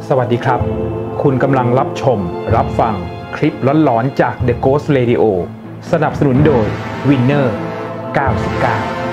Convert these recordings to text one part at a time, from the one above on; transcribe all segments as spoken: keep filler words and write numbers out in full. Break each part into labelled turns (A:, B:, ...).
A: สวัสดีครับคุณกำลังรับชมรับฟังคลิปหลอนๆจาก The Ghost Radio สนับสนุนโดย Winner เก้าสิบเก้า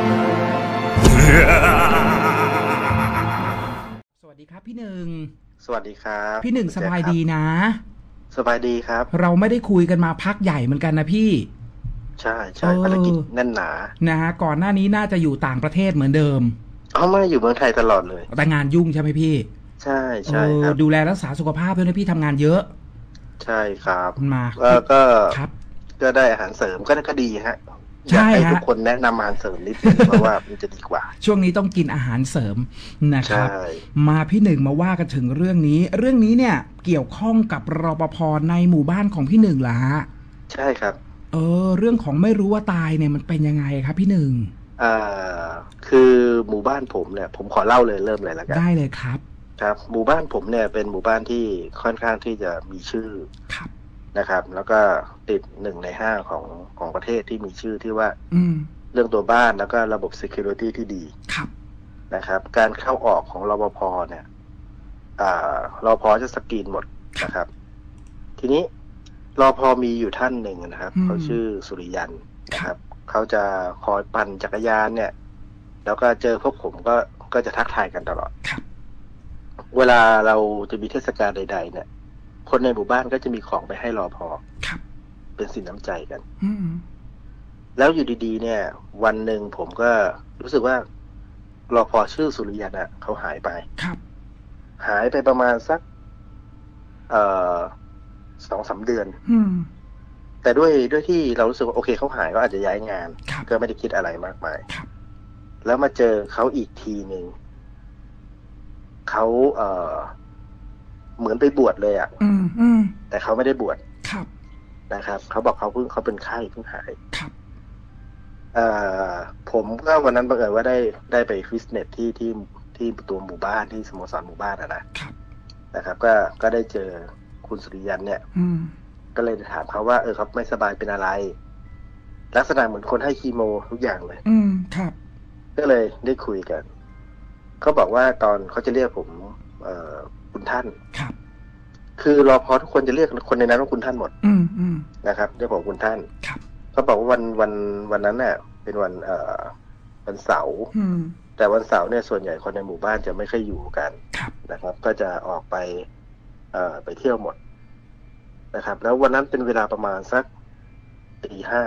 B: สวัสดีครับพี่หนึ่ง
C: สวัสดีครับ
B: พี่หนึ่งสบายดีนะ
C: สบายดีครับ
B: เราไม่ได้คุยกันมาพักใหญ่เหมือนกันนะพี่
C: ใช่ใช่ภารกิจแน่นหนา
B: นะฮะก่อนหน้านี้น่าจะอยู่ต่างประเทศเหมือนเดิม
C: อ๋อไม่อยู่เมืองไทยตลอดเลย
B: แต่งานยุ่งใช่ไหมพี่
C: ใช่ใช่ครับ
B: ดูแลรักษาสุขภาพด้วยนะพี่ทำงานเยอะ
C: ใช่ครับ
B: มา
C: แล้วก็
B: ครับ
C: ก็ได้อาหารเสริมก็ก็ดีฮะอยากให้ทุกคนแนะนำอาหารเสริมนิดนึงเพราะว่ามันจะดีกว่า
B: ช่วงนี้ต้องกินอาหารเสริมนะครับมาพี่หนึ่งมาว่ากันถึงเรื่องนี้เรื่องนี้เนี่ยเกี่ยวข้องกับรปภ.ในหมู่บ้านของพี่หนึ่งเหรอฮะ
C: ใช่ครับ
B: เออเรื่องของไม่รู้ว่าตายเนี่ยมันเป็นยังไงครับพี่หนึ่ง
C: อ่าคือหมู่บ้านผมเนี่ยผมขอเล่าเลยเริ่มเลยแล้วกัน
B: ได้เลยครับ
C: ครับหมู่บ้านผมเนี่ยเป็นหมู่บ้านที่ค่อนข้างที่จะมีชื่อนะครับแล้วก็ติดหนึ่งในห้าของของประเทศที่มีชื่อที่ว่าเรื่องตัวบ้านแล้วก็ระบบ security ที่ดีนะครับการเข้าออกของรปภ.เนี่ยอ่ารปภ.จะสกรีนหมดนะครับทีนี้รปภ.มีอยู่ท่านหนึ่งนะครับเขาชื่อสุริยันนะครับเขาจะคอยปั่นจักรยานเนี่ยแล้วก็เจอพวกผมก็ก็จะทักทายกันตลอดเวลาเราจะมีเทศกาลใดๆเนี่ยคนในหมู่บ้านก็จะมีของไปให้รปภ.เป็นสินน้ำใจกันแล้วอยู่ดีๆเนี่ยวันหนึ่งผมก็รู้สึกว่ารปภ.ชื่อสุริยันอ่ะเขาหายไปหายไปประมาณสักเอ่อสองสามเดือนแต่ด้วยด้วยที่เรารู้สึกว่าโอเคเขาหายก็อาจจะย้ายงานก็ไม่ได้คิดอะไรมากมายแล้วมาเจอเขาอีกทีหนึ่งเขาเอ่อเหมือนไปบวชเลยอ่ะแต่เขาไม่ได้บวชนะครับเขาบอกเขาเพิ่งเขาเป็นไข้เพิ่งหายเอ่อผมก็วันนั้นบังเอิญว่าได้ได้ไปฟิตเนสที่ที่ที่ตัวหมู่บ้านที่สโมสรหมู่บ้านอะนะนะครับก็ก็ได้เจอคุณสุริยันเนี่ยก็เลยถามเขาว่าเออเขาไม่สบายเป็นอะไร ลักษณะเหมือนคนให้คีโมทุกอย่างเลย
B: อืมครับ
C: ก็เลยได้คุยกันเขาบอกว่าตอนเขาจะเรียกผมเอ่อคุณท่าน
B: ครับ
C: คือรอพอทุกคนจะเรียกคนในนั้นว่าคุณท่านหมด
B: อืมอืม
C: นะครับเรียกผมคุณท่าน
B: ครับ
C: เขาบอกว่าวันวันวันนั้นเนี่ยเป็นวันเอ่อวันเสาร์แต่วันเสาร์เนี่ยส่วนใหญ่คนในหมู่บ้านจะไม่ค่อยอยู่กันนะครับก็จะออกไปเอ่อไปเที่ยวหมดนะครับแล้ววันนั้นเป็นเวลาประมาณสักตีห้า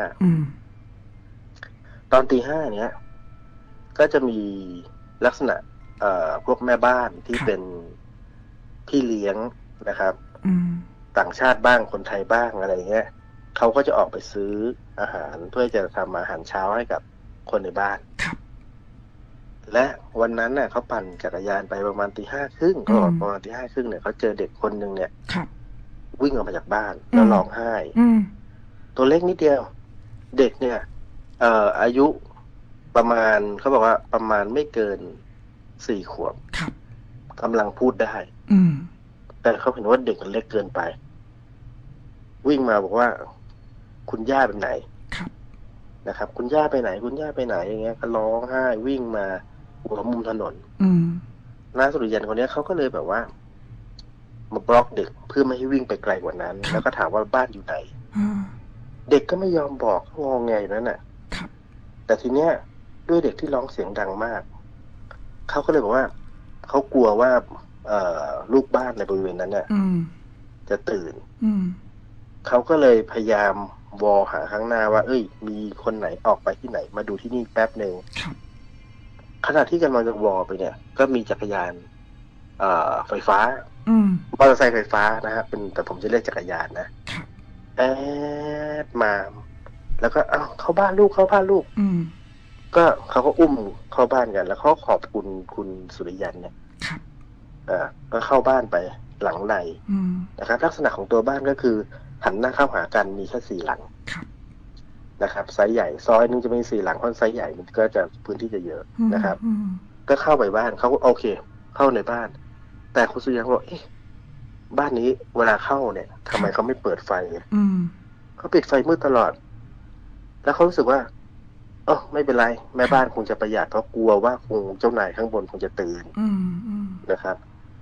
C: ตอนตีห้าเนี้ยก็จะมีลักษณะเอ่อพวกแม่บ้านที่เป็นพี่เลี้ยงนะครับต่างชาติบ้างคนไทยบ้างอะไรเงี้ยเขาก็จะออกไปซื้ออาหารเพื่อจะทำอาหารเช้าให้กับคนในบ้านและวันนั้นน่ะเขาปั่นจักรยานไปประมาณตีห้าครึ่งก็ประมาณตีห้าครึ่งเนี่ยเขาเจอเด็กคนหนึ่งเนี่ยวิ่งออกมาจากบ้านแล้วร้องไห้ตัวเล็กนิดเดียวเด็กเนี่ยเอ่ออายุประมาณเขาบอกว่าประมาณไม่เกินสี่ขวบกำลังพูดได้แต่เขาเห็นว่าเด็กมันเล็กเกินไปวิ่งมาบอกว่าคุณย่าไปไหนนะครับคุณย่าไปไหนคุณย่าไปไหนอย่างเงี้ยก็ร้องไห้วิ่งมาหัวมุมถนนน้าสุริยันคนนี้เขาก็เลยแบบว่ามาบล็อกเด็กเพื่อไม่ให้วิ่งไปไกลกว่านั้นแล้วก็ถามว่าบ้านอยู่ไหนเด็กก็ไม่ยอมบอกงอแงอยู่นั่นน่ะแต่ทีเนี้ยด้วยเด็กที่ร้องเสียงดังมากเขาก็เลยบอกว่าเขากลัวว่าเอ่อลูกบ้านในบริเวณนั้นเนี่ยจะตื่นเขาก็เลยพยายามวอหาข้างหน้าว่าเอ้ยมีคนไหนออกไปที่ไหนมาดูที่นี่แป๊บหนึ่งขณะที่กำลังจะวอไปเนี่ยก็มีจักรยานเอ่อไฟฟ้ามอเตอร์ไซค์ไฟฟ้านะฮะเป็นแต่ผมจะเรียกจักรยานนะแอดมาแล้วก็เอ้าเข้าบ้านลูกเข้าบ้านลูกก็เขาก็อุ้มเข้าบ้านกันแล้วเขาขอบคุณคุณสุริยันเนี่ยอ่าก็เข้าบ้านไปหลังในนะครับลักษณะของตัวบ้านก็คือหันหน้าเข้าหากันมีแค่สี่หลังนะครับไซส์ใหญ่ซอยนึงจะมีสี่หลังเพราะไซส์ใหญ่มันก็จะพื้นที่จะเยอะนะครับก็เข้าไปบ้านเขาก็โอเคเข้าในบ้านแต่คุณสุริยันบอกเอ๊ะบ้านนี้เวลาเข้าเนี่ยทำไมเขาไม่เปิดไฟเขาปิดไฟมืดตลอดแล้วเขารู้สึกว่าเออไม่เป็นไรแม่บ้านคงจะประหยัดเพราะกลัวว่าคงเจ้านายข้างบนคงจะตื่นนะครับ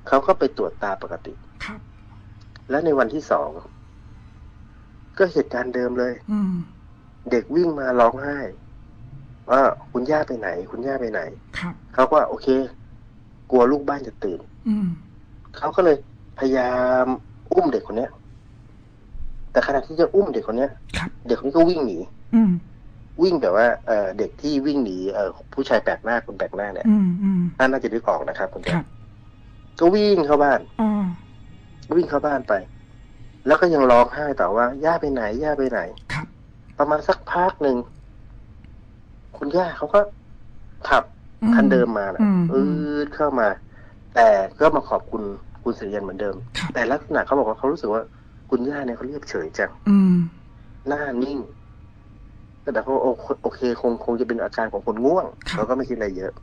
C: เขาก็ไปตรวจตาปกติ
B: ครับ
C: แล้วในวันที่สองก็เหตุการณ์เดิมเลย
B: อืม
C: เด็กวิ่งมาร้องไห้ว่าคุณย่าไปไหนคุณย่าไปไหน
B: ครับ
C: เขาก็โอเคกลัวลูกบ้านจะตื่น
B: อืม
C: เขาก็เลยพยายามอุ้มเด็กคนเนี้ยแต่ขณะที่จะอุ้มเด็กคนเนี้ยเด็กคนนี้ก็วิ่งหนีวิ่งแบบว่าเอ่อเด็กที่วิ่งหนีเอ่อผู้ชายแปลกหน้าคนแปลกหน้าเนี่ยท่านน่าจะนึกออกนะครับคุณแจ๊คก็วิ่งเข้าบ้านวิ่งเข้าบ้านไปแล้วก็ยังร้องไห้ต่อว่าย่าไปไหนย่าไปไหนประมาณสักพักหนึ่งคุณย่าเขาก็ขับคันเดิมมาแหละอืดเข้ามา แต่ก็มาขอบคุณคุณเสรียนเหมือนเดิมแต่ลักษณะเขาบอกว่าเขารู้สึกว่าคุณย่าเนี่ยเขาเรียบเฉยจังหน้านิ่งแต่เขาโอเคคงคงจะเป็นอาการของคนง่วงเขาก็ไม่คิดอะไรเยอะ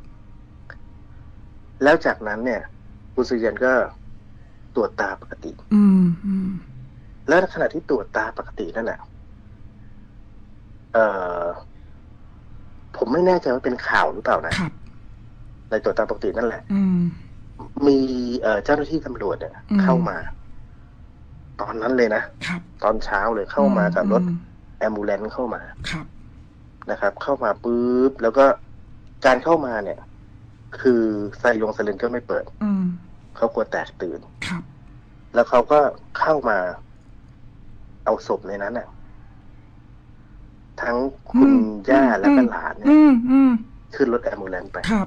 C: แล้วจากนั้นเนี่ยคุณเสรียนก็ตรวจตาปกติแล้วขณะที่ตรวจตาปกตินั่นแหละเอ่อผมไม่แน่ใจว่าเป็นข่าวหรือเปล่านะในตรวจตาปกตินั่นแหละมีเอ่อเจ้าหน้าที่ตำรวจเนี่ยเข้ามาตอนนั้นเลยนะตอนเช้าเลยเข้ามากับรถแอมบูเลนซ์เข้ามานะครับ เข้ามาปุ๊บแล้วก็การเข้ามาเนี่ยคือไซลงไซเรนก็ไม่เปิดเขากลัวแตกตื่นแล้วเขาก็เข้ามาเอาศพในนั้นน่ะทั้งคุณย่าและก็หลานเนี่ยขึ้นรถแอมบูเลนซ์ไป
B: ครับ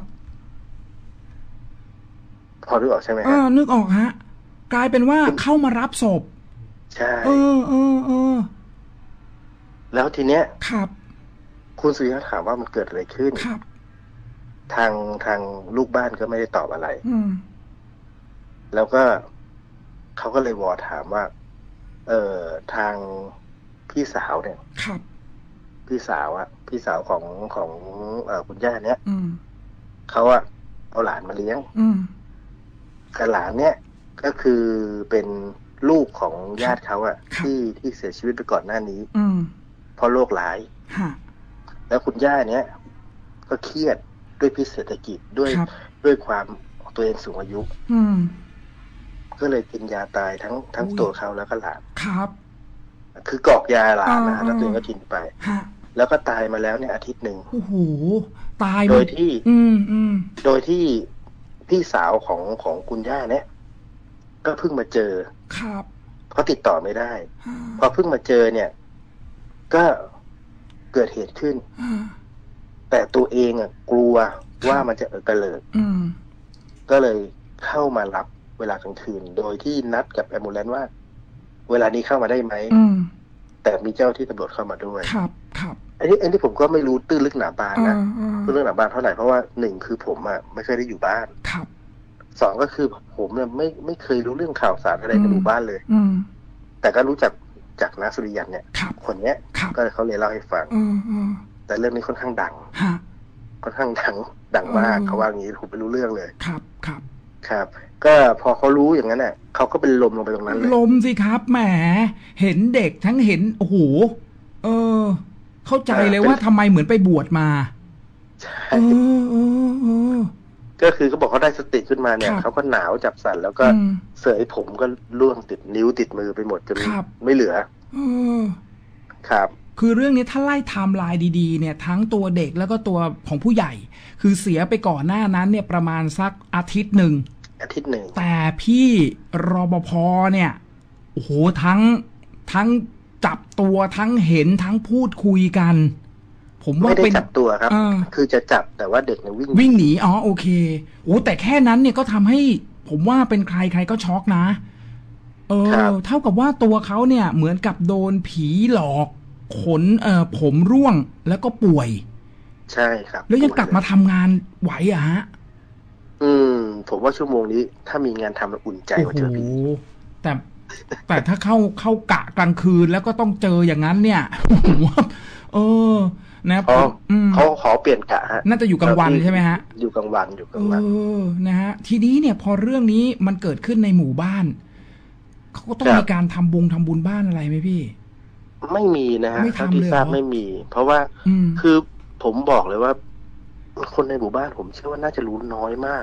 C: พอนึกออกใช่ไหมฮะ
B: นึกออกฮะกลายเป็นว่าเข้ามารับศพ
C: ใช่
B: เออเออเออ
C: แล้วทีเนี้ย
B: ครับ
C: คุณสุริยะถามว่ามันเกิดอะไรขึ้น
B: ครับ
C: ทางทางลูกบ้านก็ไม่ได้ตอบอะไร
B: อืม
C: แล้วก็เขาก็เลยวอถามว่าเอ่อทางพี่สาวเนี่ย
B: ครับ
C: พี่สาวอะพี่สาวของของเอ่อคุณย่าเนี้ย
B: อืม
C: เขาอะเอาหลานมาเลี้ยง
B: อืม
C: แต่หลานเนี้ยก็คือเป็นลูกของญาติเขาอะที่ที่เสียชีวิตไปก่อนหน้านี้
B: อืม
C: เพราะโรคร้ายแล้วคุณย่าเนี้ยก็เครียดด้วยพิษเศรษฐกิจด้วยด้วยความตัวเองสูงอายุ
B: อืม
C: ก็เลยกินยาตายทั้งทั้งตัวเขาแล้วก็หลาน
B: ครับ
C: คือกอกยาหลานนะแล้วตัวเองก็กินไปแล้วก็ตายมาแล้วเนี่ยอาทิตย์หนึ่ง
B: โอ้โหตาย
C: โดยที่
B: อืมอืม
C: โดยที่พี่สาวของของคุณย่าเนี่ยก็เพิ่งมาเจอ
B: ครับ
C: เพราะติดต่อไม่ได้พอเพิ่งมาเจอเนี่ยก็เกิดเหตุขึ้นแต่ตัวเองอ่ะกลัวว่ามันจะเออกระเลิกก็เลยเข้ามารับเวลากลางคืนโดยที่นัดกับแอมบูเลนซ์ว่าเวลานี้เข้ามาได้ไหมแต่มีเจ้าที่ตำรวจเข้ามาด้วย
B: ครับครับ
C: อันนี้อันนี้ผมก็ไม่รู้ตื้นลึกหนาบางนะตื้นลึกหนาบางเท่าไหร่เพราะว่าหนึ่งคือผมอ่ะไม่เคยได้อยู่บ้าน
B: ครับ
C: สองก็คือผมเนี่ยไม่ไม่เคยรู้เรื่องข่าวสารอะไรในหมู่บ้านเลยแต่ก็รู้จักจากน้าสุริยันเนี่ยคนเนี้ยก็เขาเลยเล่าให้ฟังแต่เรื่องนี้ค่อนข้างดังค่อนข้างดังดังมากเขาว่าอย่างนี้ผมไม่รู้เรื่องเลย
B: ครับครับ
C: ครับก็พอเขารู้อย่างนั้นเนี่ยเขาก็เป็นลมลงไปตรงนั้นเลย
B: ลมสิครับแหมเห็นเด็กทั้งเห็นโอ้โหเออเข้าใจเลยว่าทำไมเหมือนไปบวชมา
C: ใช่
B: เออเออเออ
C: ก็คือเขาบอกเขาได้สติขึ้นมาเนี่ยเขาก็หนาวจับสั่นแล้วก็เสยผมก็ร่วงติดนิ้วติดมือไปหมดจนไม่เหลือครับ
B: คือเรื่องนี้ถ้าไล่ไทม์ไลน์ดีๆเนี่ยทั้งตัวเด็กแล้วก็ตัวของผู้ใหญ่คือเสียไปก่อนหน้านั้นเนี่ยประมาณสักอาทิตย์หนึ่ง
C: อาทิตย์หนึ่ง
B: แต่พี่รปภเนี่ยโอ้โหทั้งทั้งจับตัวทั้งเห็นทั้งพูดคุยกันผมว่า
C: เป็นจับตัวครับคือจะจับแต่ว่าเด็กเนี่ยวิ่ง
B: วิ่งหนีอ๋อโอเคโอ้แต่แค่นั้นเนี่ยก็ทำให้ผมว่าเป็นใครใครก็ช็อกนะเออเท่ากับว่าตัวเขาเนี่ยเหมือนกับโดนผีหลอกขนเอ่อผมร่วงแล้วก็ป่วย
C: ใช่ครับ
B: แล้วยังกลับมาทำงานไหวอะฮะ
C: อืมผมว่าชั่วโมงนี้ถ้ามีงานทำแล้วอุ่นใจกว่าเจอผี
B: แต่แต่ถ้าเข้าเข้ากะกลางคืนแล้วก็ต้องเจออย่างนั้นเนี่ยผมว่าเออนะ
C: เขาขอเปลี่ยนกะฮะ
B: น่าจะอยู่กลางวันใช่ไหมฮะ
C: อยู่กลางวันอยู่กลางวัน
B: เออนะฮะทีนี้เนี่ยพอเรื่องนี้มันเกิดขึ้นในหมู่บ้านเขาก็ต้องมีการทำบุญทำบุญบ้านอะไรไหมพี่
C: ไม่มีนะฮะเท่าที่ทราบไม่มีเพราะว่าคือผมบอกเลยว่าคนในหมู่บ้านผมเชื่อว่าน่าจะรู้น้อยมากนะ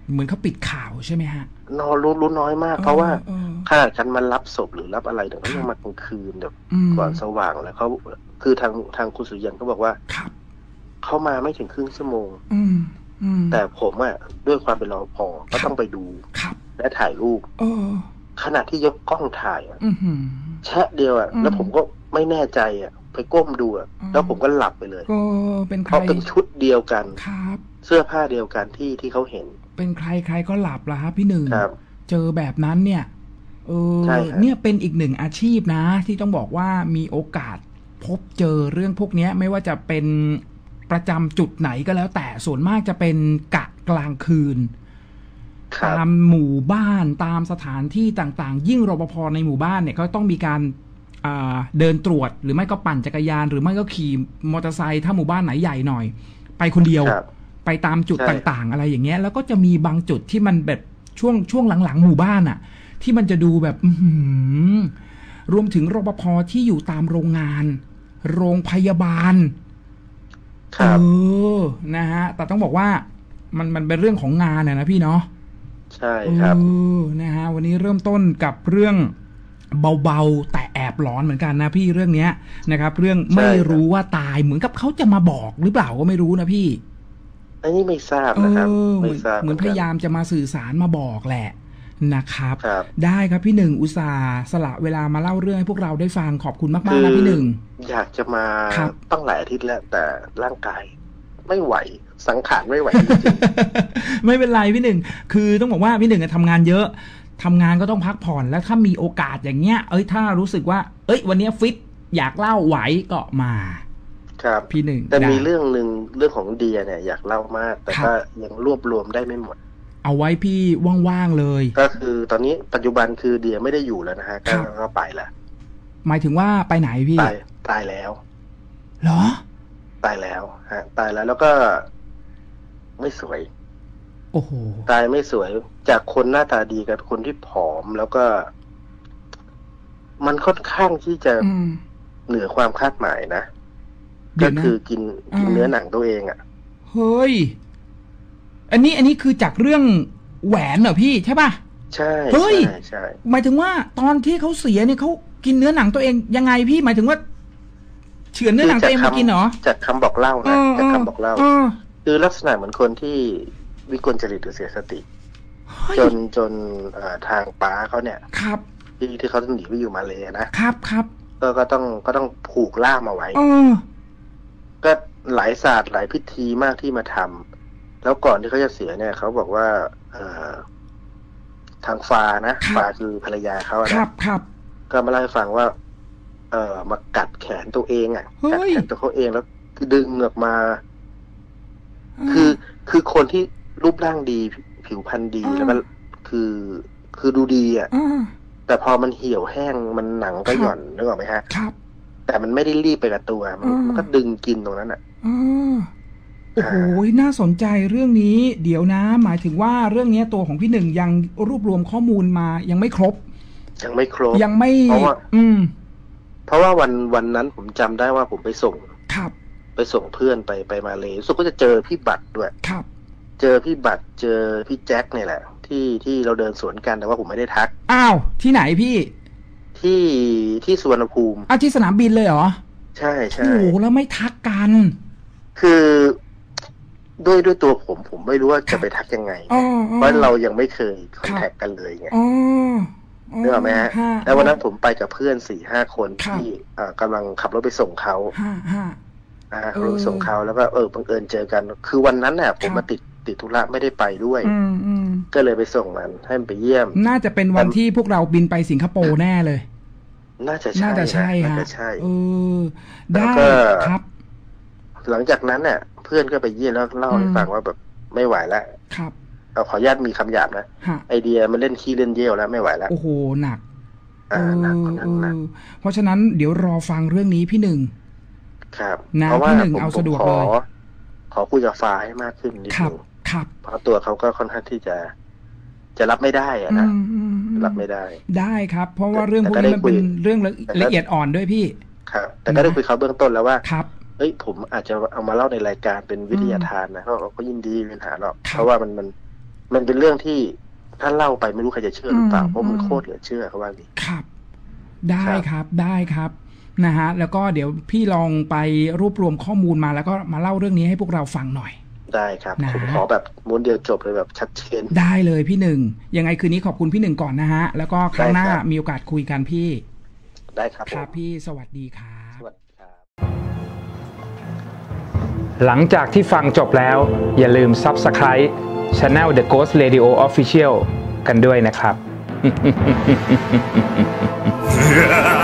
B: เหมือนเขาปิดข่าวใช่ไหมฮะ
C: นอนรู้รู้น้อยมากเพราะว่าขนาดกันมารับศพหรือรับอะไรแต่ก็ยังมากลางคืนแบบก่อนสว่างแล้วเขาคือทางทางคุณสุริยันเขาบอกว่าเขามาไม่ถึงครึ่งชั่วโมงแต่ผมอะด้วยความเป็นรปภก็ต้องไปดูและถ่ายรูปขณะที่ยกกล้องถ่ายอะแชะเดียวอะแล้วผมก็ไม่แน่ใจอะไปก้มดูอะแล้วผมก็หลับไปเลยเพราะเป็นชุดเดียวกันเสื้อผ้าเดียวกันที่ที่เขาเห็น
B: เป็นใครใครก็หลับละครับพี่หนึ่งเจอแบบนั้นเนี่ยเออเนี่ยเป็นอีกหนึ่งอาชีพนะที่ต้องบอกว่ามีโอกาสพบเจอเรื่องพวกนี้ไม่ว่าจะเป็นประจำจุดไหนก็แล้วแต่ส่วนมากจะเป็นกะกลางคืนตามหมู่บ้านตามสถานที่ต่างๆยิ่งรปภในหมู่บ้านเนี่ยก็ต้องมีการเดินตรวจหรือไม่ก็ปั่นจักรยานหรือไม่ก็ขี่มอเตอร์ไซค์ถ้าหมู่บ้านไหนใหญ่หน่อยไปคนเดียวไปตามจุดต่างๆอะไรอย่างเงี้ยแล้วก็จะมีบางจุดที่มันแบบช่วงช่วงหลังๆหมู่บ้านอ่ะที่มันจะดูแบบรวมถึงรปภที่อยู่ตามโรงงานโรงพยาบาลเออนะฮะแต่ต้องบอกว่ามันมันเป็นเรื่องของงานนะพี่เนาะ
C: ใช่ครับ
B: นะฮะวันนี้เริ่มต้นกับเรื่องเบาๆแต่แอบร้อนเหมือนกันนะพี่เรื่องเนี้ยนะครับเรื่องไม่รู้ว่าตายเหมือนกับเขาจะมาบอกหรือเปล่าก็ไม่รู้นะพี่
C: อันนี้ไม่ทราบนะครับไม่ทราบ
B: เหมือนพยายามจะมาสื่อสารมาบอกแหละนะครับได้ครับพี่หนึ่งอุตส่าห์สละเวลามาเล่าเรื่องให้พวกเราได้ฟังขอบคุณมากๆนะพี่หนึ่ง
C: อยากจะมาตั้งหลายอาทิตย์แล้วแต่ร่างกายไม่ไหวสังขารไม่ไหวจริง
B: ๆไม่เป็นไรพี่หนึ่งคือต้องบอกว่าพี่หนึ่งทำงานเยอะทำงานก็ต้องพักผ่อนแล้วถ้ามีโอกาสอย่างเงี้ยเอ้ยถ้ารู้สึกว่าเอ้ยวันนี้ฟิตอยากเล่าไหวก็มา
C: ครับ
B: พี่หนึ่ง
C: แต่มีเรื่องหนึ่งเรื่องของเดียเนี่ยอยากเล่ามากแต่ก็ยังรวบรวมได้ไม่หมด
B: เอาไว้พี่ว่างๆเลย
C: ก็คือตอนนี้ปัจจุบันคือเดียไม่ได้อยู่แล้วนะฮะก็ไปแล้ว
B: หมายถึงว่าไปไหนพี่
C: ตายตายแล้ว
B: เหรอ
C: ตายแล้วฮะตายแล้วแล้วก็ไม่สวย
B: โอ้โห
C: ตายไม่สวยจากคนหน้าตาดีกับคนที่ผอมแล้วก็มันค่อนข้างที่จะเหนือความคาดหมายนะก็คือกินกินเนื้อหนังตัวเองอ่ะ
B: เฮ้ยอันนี้อันนี้คือจากเรื่องแหวนเหรอพี่ใช่ป่ะ
C: ใช่
B: เฮ้ย
C: ใช่
B: หมายถึงว่าตอนที่เขาเสียเนี่ยเขากินเนื้อหนังตัวเองยังไงพี่หมายถึงว่าเฉือนเนื้อหนังตัวเองมากินเหรอ
C: จากคำบอกเล่านะจากคำบอกเล่าคือลักษณะเหมือนคนที่วิกลจริตหรือเสียสติจนจนทางป้าเขาเนี่ย
B: ครับ
C: ที่ที่เขาต้องหนีไปอยู่มาเลย
B: นะครับครับ
C: ก็ก็ต้องก็ต้องผูกล่ามเอาไว้ก็หลายศาสตร์หลายพิธีมากที่มาทำแล้วก่อนที่เขาจะเสียเนี่ยเขาบอกว่าเอ่อทางฟานะฟาคือภรรยาเขา
B: ครับครับ
C: ก็มาเล่าให้ฟังว่าเอ่อมากัดแขนตัวเองอ่ะกัดแขนตัวเขาเองแล้วดึงออกมาคือคือคนที่รูปร่างดีผิวพรรณดีแล้วก็คือคือดูดีอ่ะแต่พอมันเหี่ยวแห้งมันหนังก็หย่อนนึกออกไหมฮะ
B: ครับ
C: แต่มันไม่ได้รีบไปกับตัวมันก็ดึงกินตรงนั้นอ่ะ
B: โอ้โหน่าสนใจเรื่องนี้เดี๋ยวนะหมายถึงว่าเรื่องนี้ตัวของพี่หนึ่งยังรวบรวมข้อมูลมายังไม่ครบ
C: ยังไม่ครบ
B: ยังไม่
C: เพราะว่า
B: อืม
C: เพราะว่าวันวันนั้นผมจำได้ว่าผมไปส่ง
B: ครับ
C: ไปส่งเพื่อนไปไปมาเลยสุดก็จะเจอพี่บัตรด้วย
B: ครับ
C: เจอพี่บัตรเจอพี่แจ็คเนี่ยแหละที่ที่เราเดินสวนกันแต่ว่าผมไม่ได้ทัก
B: อ้าวที่ไหนพี่
C: ที่ที่สุวรรณภูมิ
B: อ้าวที่สนามบินเลยเหรอ
C: ใช่ใช่
B: โอ้โหแล้วไม่ทักกัน
C: คือด้วยด้วยตัวผมผมไม่รู้ว่าจะไปทักยังไงเพราะเรายังไม่เคยคอนแทคกันเลยไงนึกออกไหมฮะแล้ววันนั้นผมไปกับเพื่อนสี่ห้าคนที่กำลังขับรถไปส่งเขาอ่าขับรถส่งเขาแล้วก็เออบังเอิญเจอกันคือวันนั้นเนี่ยผมมาติดติดธุระไม่ได้ไปด้วยก็เลยไปส่งมันให้มันไปเยี่ยม
B: น่าจะเป็นวันที่พวกเราบินไปสิงคโปร์แน่เลย
C: น่าจะใช่
B: น่าจะใช่ฮะเออได้ครับ
C: หลังจากนั้นเนี่ยเพื่อนก็ไปเยี่ยมแล้วเล่าให้ฟังว่าแบบไม่ไหวแล้ว
B: ครับ
C: เอาขออนุญาตมีคำหยาบนะไอเดียมันเล่นขี้เล่นเยี่ยวแล้วไม่ไหวแล้ว
B: โอ้โหหนัก
C: อ่าหนักหนัก
B: เพราะฉะนั้นเดี๋ยวรอฟังเรื่องนี้พี่หนึ่ง
C: ครับ
B: เพราะว่าพี่หนึ่งเอาสะดวกเลย
C: ขอคุยกับฟ้าให้มากขึ้นนิดนึง
B: ครับ
C: เพราะตัวเขาก็ค่อนข้างที่จะจะรับไม่ได้อะนะรับไม่ได้
B: ได้ครับเพราะว่าเรื่องพวกนี้มันเป็นเรื่องละเอียดอ่อนด้วยพี่
C: ครับแต่ก็ได้คุยเขาเบื้องต้นแล้วว่า
B: ครับ
C: เอ้ยผมอาจจะเอามาเล่าในรายการเป็นวิทยาทานนะเขาก็ยินดีมีปัญหาหรอกเพราะว่ามันมันมันเป็นเรื่องที่ถ้าเล่าไปไม่รู้ใครจะเชื่อหรือเปล่าเพราะมันโคตรเหลือเชื่อเขาว่าดิ
B: ครับได้ครับได้ครับนะฮะแล้วก็เดี๋ยวพี่ลองไปรวบรวมข้อมูลมาแล้วก็มาเล่าเรื่องนี้ให้พวกเราฟังหน่อย
C: ได้ครับผมขอแบบม้วนเดียวจบเลยแบบชัดเจน
B: ได้เลยพี่หนึ่งยังไงคืนนี้ขอบคุณพี่หนึ่งก่อนนะฮะแล้วก็ครั้งหน้ามีโอกาสคุยกันพี่
C: ได้ครับ
B: ครับพี่สวัสดีครับ
C: สวัสดีครับ
A: หลังจากที่ฟังจบแล้วอย่าลืม Subscribe Channel The Ghost Radio Official กันด้วยนะครับ